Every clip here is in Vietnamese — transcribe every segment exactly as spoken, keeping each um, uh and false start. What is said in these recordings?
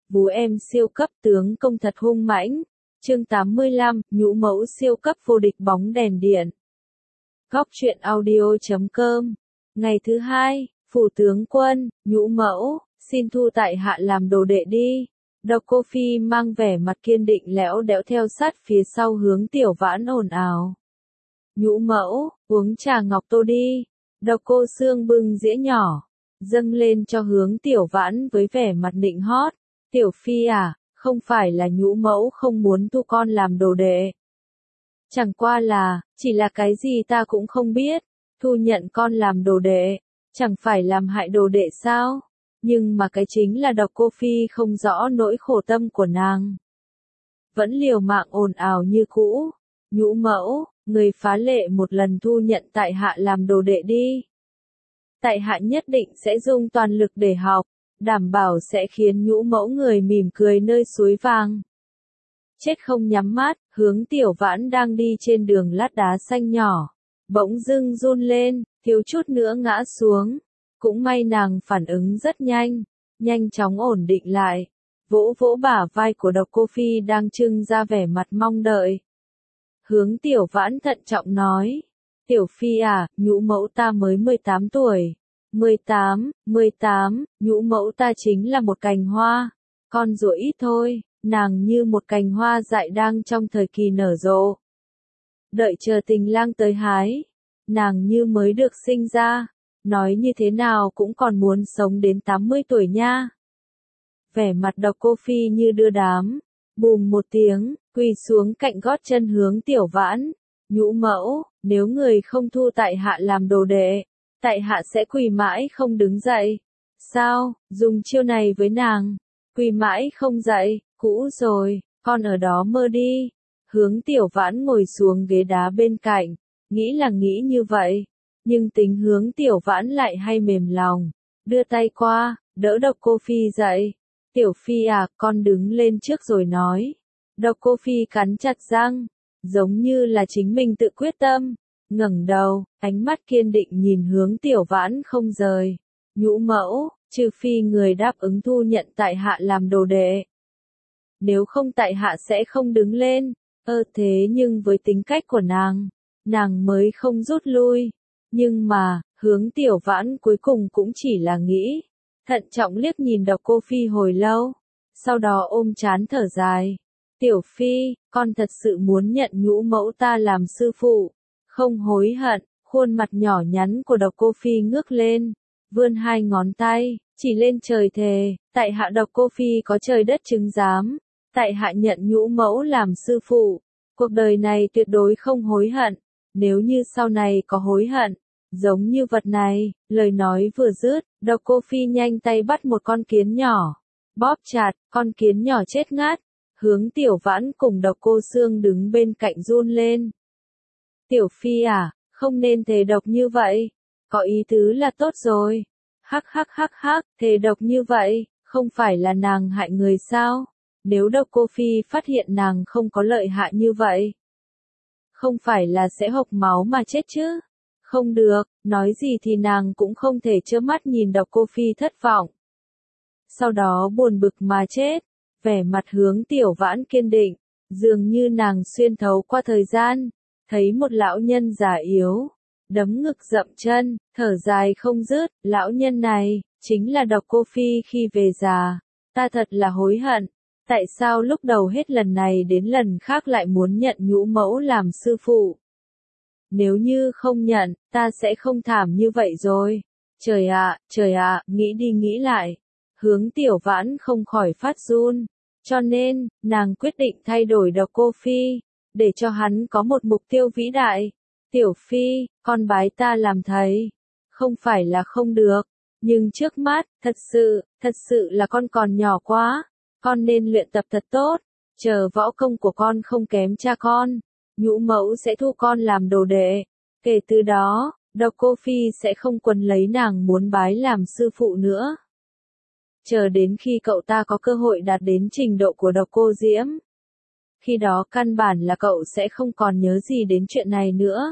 Vú em siêu cấp tướng công thật hung mãnh. Chương tám mươi lăm, nhũ mẫu siêu cấp vô địch bóng đèn điện. Góc truyện audio chấm com. Ngày thứ hai, phủ tướng quân, nhũ mẫu, xin thu tại hạ làm đồ đệ đi. Độc Cô Phi mang vẻ mặt kiên định lẽo đẽo theo sát phía sau hướng Tiểu Vãn ồn ào. Nhũ mẫu, uống trà ngọc tô đi. Độc Cô Xương bưng dĩa nhỏ, dâng lên cho hướng Tiểu Vãn với vẻ mặt nịnh hót. Tiểu Phi à, không phải là nhũ mẫu không muốn thu con làm đồ đệ. Chẳng qua là, chỉ là cái gì ta cũng không biết, thu nhận con làm đồ đệ, chẳng phải làm hại đồ đệ sao? Nhưng mà cái chính là Độc Cô Phi không rõ nỗi khổ tâm của nàng. Vẫn liều mạng ồn ào như cũ. Nhũ mẫu, người phá lệ một lần thu nhận tại hạ làm đồ đệ đi. Tại hạ nhất định sẽ dùng toàn lực để học, đảm bảo sẽ khiến nhũ mẫu người mỉm cười nơi suối vàng. Chết không nhắm mắt, hướng Tiểu Vãn đang đi trên đường lát đá xanh nhỏ, bỗng dưng run lên, thiếu chút nữa ngã xuống. Cũng may nàng phản ứng rất nhanh, nhanh chóng ổn định lại, vỗ vỗ bả vai của Độc Cô Phi đang trưng ra vẻ mặt mong đợi. Hướng Tiểu Vãn thận trọng nói, Tiểu Phi à, nhũ mẫu ta mới mười tám tuổi. mười tám, mười tám, nhũ mẫu ta chính là một cành hoa, con rùa ít thôi, nàng như một cành hoa dại đang trong thời kỳ nở rộ. Đợi chờ tình lang tới hái, nàng như mới được sinh ra, nói như thế nào cũng còn muốn sống đến tám mươi tuổi nha. Vẻ mặt Độc Cô Phi như đưa đám, bùm một tiếng, quỳ xuống cạnh gót chân hướng Tiểu Vãn. Nhũ mẫu, nếu người không thu tại hạ làm đồ đệ, tại hạ sẽ quỳ mãi không đứng dậy. Sao, dùng chiêu này với nàng, quỳ mãi không dậy, cũ rồi, con ở đó mơ đi. Hướng Tiểu Vãn ngồi xuống ghế đá bên cạnh, nghĩ là nghĩ như vậy, nhưng tính hướng Tiểu Vãn lại hay mềm lòng, đưa tay qua, đỡ Độc Cô Phi dậy. Tiểu Phi à, con đứng lên trước rồi nói. Độc Cô Phi cắn chặt răng, giống như là chính mình tự quyết tâm, ngẩng đầu, ánh mắt kiên định nhìn hướng Tiểu Vãn không rời. Nhũ mẫu, trừ phi người đáp ứng thu nhận tại hạ làm đồ đệ. Nếu không tại hạ sẽ không đứng lên. Ơ thế nhưng với tính cách của nàng, nàng mới không rút lui. Nhưng mà, hướng Tiểu Vãn cuối cùng cũng chỉ là nghĩ. Thận trọng liếc nhìn Độc Cô Phi hồi lâu, sau đó ôm trán thở dài. Tiểu Phi, con thật sự muốn nhận nhũ mẫu ta làm sư phụ, không hối hận. Khuôn mặt nhỏ nhắn của Độc Cô Phi ngước lên, vươn hai ngón tay, chỉ lên trời thề, tại hạ Độc Cô Phi có trời đất chứng giám, tại hạ nhận nhũ mẫu làm sư phụ, cuộc đời này tuyệt đối không hối hận, nếu như sau này có hối hận, giống như vật này. Lời nói vừa dứt, Độc Cô Phi nhanh tay bắt một con kiến nhỏ, bóp chặt, con kiến nhỏ chết ngát. Hướng Tiểu Vãn cùng Độc Cô Xương đứng bên cạnh run lên. Tiểu Phi à, không nên thề độc như vậy, có ý tứ là tốt rồi. Hắc hắc hắc hắc, thề độc như vậy, không phải là nàng hại người sao? Nếu Độc Cô Phi phát hiện nàng không có lợi hại như vậy, không phải là sẽ hộc máu mà chết chứ? Không được, nói gì thì nàng cũng không thể trơ mắt nhìn Độc Cô Phi thất vọng. Sau đó buồn bực mà chết, vẻ mặt hướng Tiểu Vãn kiên định, dường như nàng xuyên thấu qua thời gian, thấy một lão nhân già yếu, đấm ngực dậm chân, thở dài không dứt. Lão nhân này, chính là Độc Cô Phi khi về già. Ta thật là hối hận, tại sao lúc đầu hết lần này đến lần khác lại muốn nhận nhũ mẫu làm sư phụ. Nếu như không nhận, ta sẽ không thảm như vậy rồi. Trời ạ, trời ạ, nghĩ đi nghĩ lại. Hướng Tiểu Vãn không khỏi phát run, cho nên, nàng quyết định thay đổi Độc Cô Phi, để cho hắn có một mục tiêu vĩ đại. Tiểu Phi, con bái ta làm thầy, không phải là không được, nhưng trước mắt, thật sự, thật sự là con còn nhỏ quá, con nên luyện tập thật tốt, chờ võ công của con không kém cha con, nhũ mẫu sẽ thu con làm đồ đệ. Kể từ đó, Độc Cô Phi sẽ không quấn lấy nàng muốn bái làm sư phụ nữa. Chờ đến khi cậu ta có cơ hội đạt đến trình độ của Độc Cô Diễm, khi đó căn bản là cậu sẽ không còn nhớ gì đến chuyện này nữa.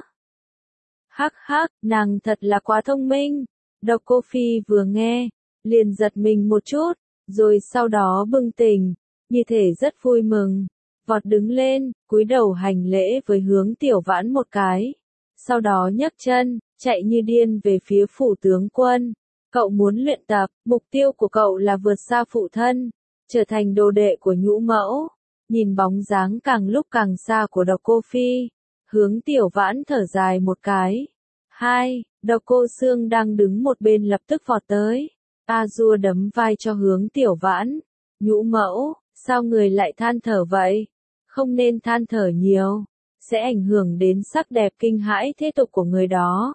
Hắc hắc, nàng thật là quá thông minh. Độc Cô Phi vừa nghe, liền giật mình một chút, rồi sau đó bừng tỉnh, như thể rất vui mừng, vọt đứng lên, cúi đầu hành lễ với Hướng Tiểu Vãn một cái, sau đó nhấc chân, chạy như điên về phía phủ tướng quân. Cậu muốn luyện tập, mục tiêu của cậu là vượt xa phụ thân, trở thành đồ đệ của Nhũ Mẫu. Nhìn bóng dáng càng lúc càng xa của Độc Cô Phi, Hướng Tiểu Vãn thở dài một cái. Hai, Độc Cô Xương đang đứng một bên lập tức vọt tới. A Dua đấm vai cho Hướng Tiểu Vãn. Nhũ Mẫu, sao người lại than thở vậy? Không nên than thở nhiều, sẽ ảnh hưởng đến sắc đẹp kinh hãi thế tục của người đó.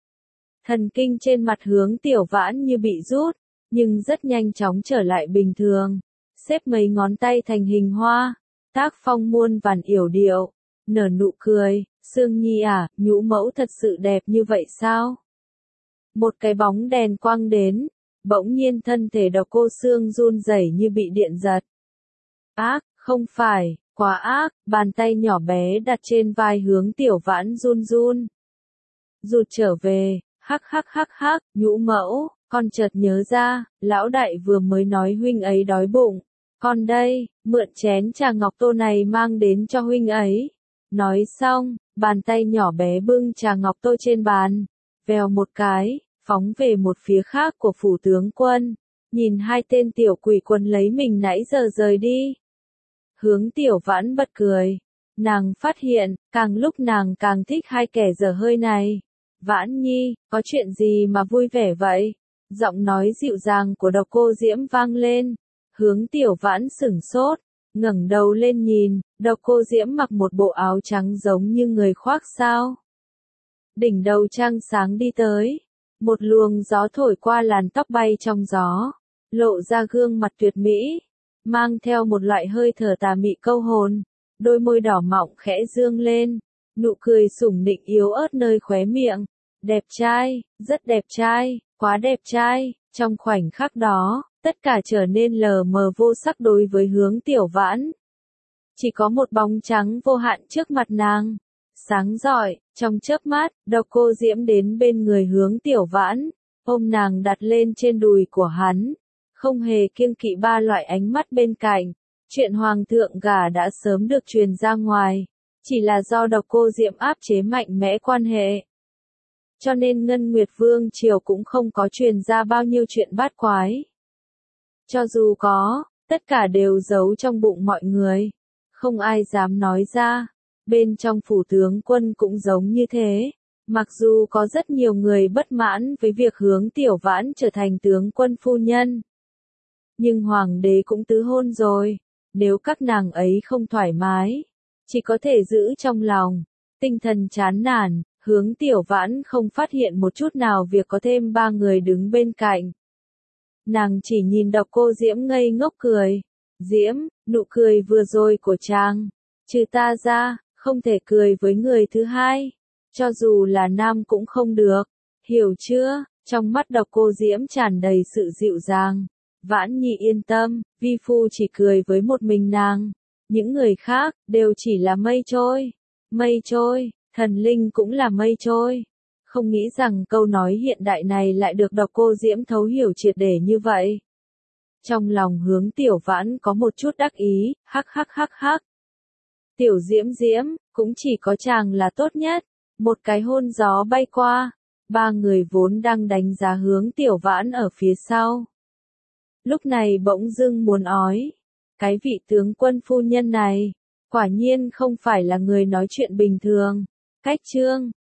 Thần kinh trên mặt Hướng Tiểu Vãn như bị rút, nhưng rất nhanh chóng trở lại bình thường. Xếp mấy ngón tay thành hình hoa, tác phong muôn vàn yểu điệu, nở nụ cười. Sương Nhi à, Nhũ Mẫu thật sự đẹp như vậy sao? Một cái bóng đèn quang đến, bỗng nhiên thân thể Độc Cô Xương run rẩy như bị điện giật. Ác, không phải, quá ác, bàn tay nhỏ bé đặt trên vai Hướng Tiểu Vãn run run. Rụt trở về, hắc hắc hắc hắc, Nhũ Mẫu, con chợt nhớ ra, lão đại vừa mới nói huynh ấy đói bụng. Con đây, mượn chén trà ngọc tô này mang đến cho huynh ấy. Nói xong, bàn tay nhỏ bé bưng trà ngọc tô trên bàn, vèo một cái, phóng về một phía khác của phủ tướng quân. Nhìn hai tên tiểu quỷ quân lấy mình nãy giờ rời đi. Hướng Tiểu Vãn bật cười. Nàng phát hiện, càng lúc nàng càng thích hai kẻ dở hơi này. Vãn Nhi, có chuyện gì mà vui vẻ vậy? Giọng nói dịu dàng của Độc Cô Diễm vang lên. Hướng Tiểu Vãn sửng sốt, ngẩng đầu lên nhìn, Độc Cô Diễm mặc một bộ áo trắng giống như người khoác sao. Đỉnh đầu trăng sáng đi tới, một luồng gió thổi qua làn tóc bay trong gió, lộ ra gương mặt tuyệt mỹ, mang theo một loại hơi thở tà mị câu hồn, đôi môi đỏ mọng khẽ dương lên, nụ cười sủng nịnh yếu ớt nơi khóe miệng. Đẹp trai, rất đẹp trai, quá đẹp trai. Trong khoảnh khắc đó, tất cả trở nên lờ mờ vô sắc đối với Hướng Tiểu Vãn. Chỉ có một bóng trắng vô hạn trước mặt nàng, sáng rọi. Trong chớp mắt, Độc Cô Diễm đến bên người Hướng Tiểu Vãn, ôm nàng đặt lên trên đùi của hắn, không hề kiêng kỵ ba loại ánh mắt bên cạnh. Chuyện hoàng thượng gả đã sớm được truyền ra ngoài, chỉ là do Độc Cô Diễm áp chế mạnh mẽ quan hệ. Cho nên Ngân Nguyệt Vương triều cũng không có truyền ra bao nhiêu chuyện bát quái. Cho dù có, tất cả đều giấu trong bụng mọi người, không ai dám nói ra. Bên trong phủ tướng quân cũng giống như thế. Mặc dù có rất nhiều người bất mãn với việc Hướng Tiểu Vãn trở thành tướng quân phu nhân, nhưng hoàng đế cũng tứ hôn rồi, nếu các nàng ấy không thoải mái, chỉ có thể giữ trong lòng. Tinh thần chán nản, Hướng Tiểu Vãn không phát hiện một chút nào việc có thêm ba người đứng bên cạnh. Nàng chỉ nhìn Độc Cô Diễm ngây ngốc cười. Diễm, nụ cười vừa rồi của chàng, trừ ta ra, không thể cười với người thứ hai. Cho dù là nam cũng không được. Hiểu chưa? Trong mắt Độc Cô Diễm tràn đầy sự dịu dàng. Vãn Nhi yên tâm, vi phu chỉ cười với một mình nàng. Những người khác, đều chỉ là mây trôi. Mây trôi, thần linh cũng là mây trôi. Không nghĩ rằng câu nói hiện đại này lại được Độc Cô Diễm thấu hiểu triệt để như vậy. Trong lòng Hướng Tiểu Vãn có một chút đắc ý, hắc hắc hắc hắc. Tiểu Diễm Diễm, cũng chỉ có chàng là tốt nhất. Một cái hôn gió bay qua, ba người vốn đang đánh giá Hướng Tiểu Vãn ở phía sau. Lúc này bỗng dưng muốn ói. Cái vị tướng quân phu nhân này, quả nhiên không phải là người nói chuyện bình thường. Cách chương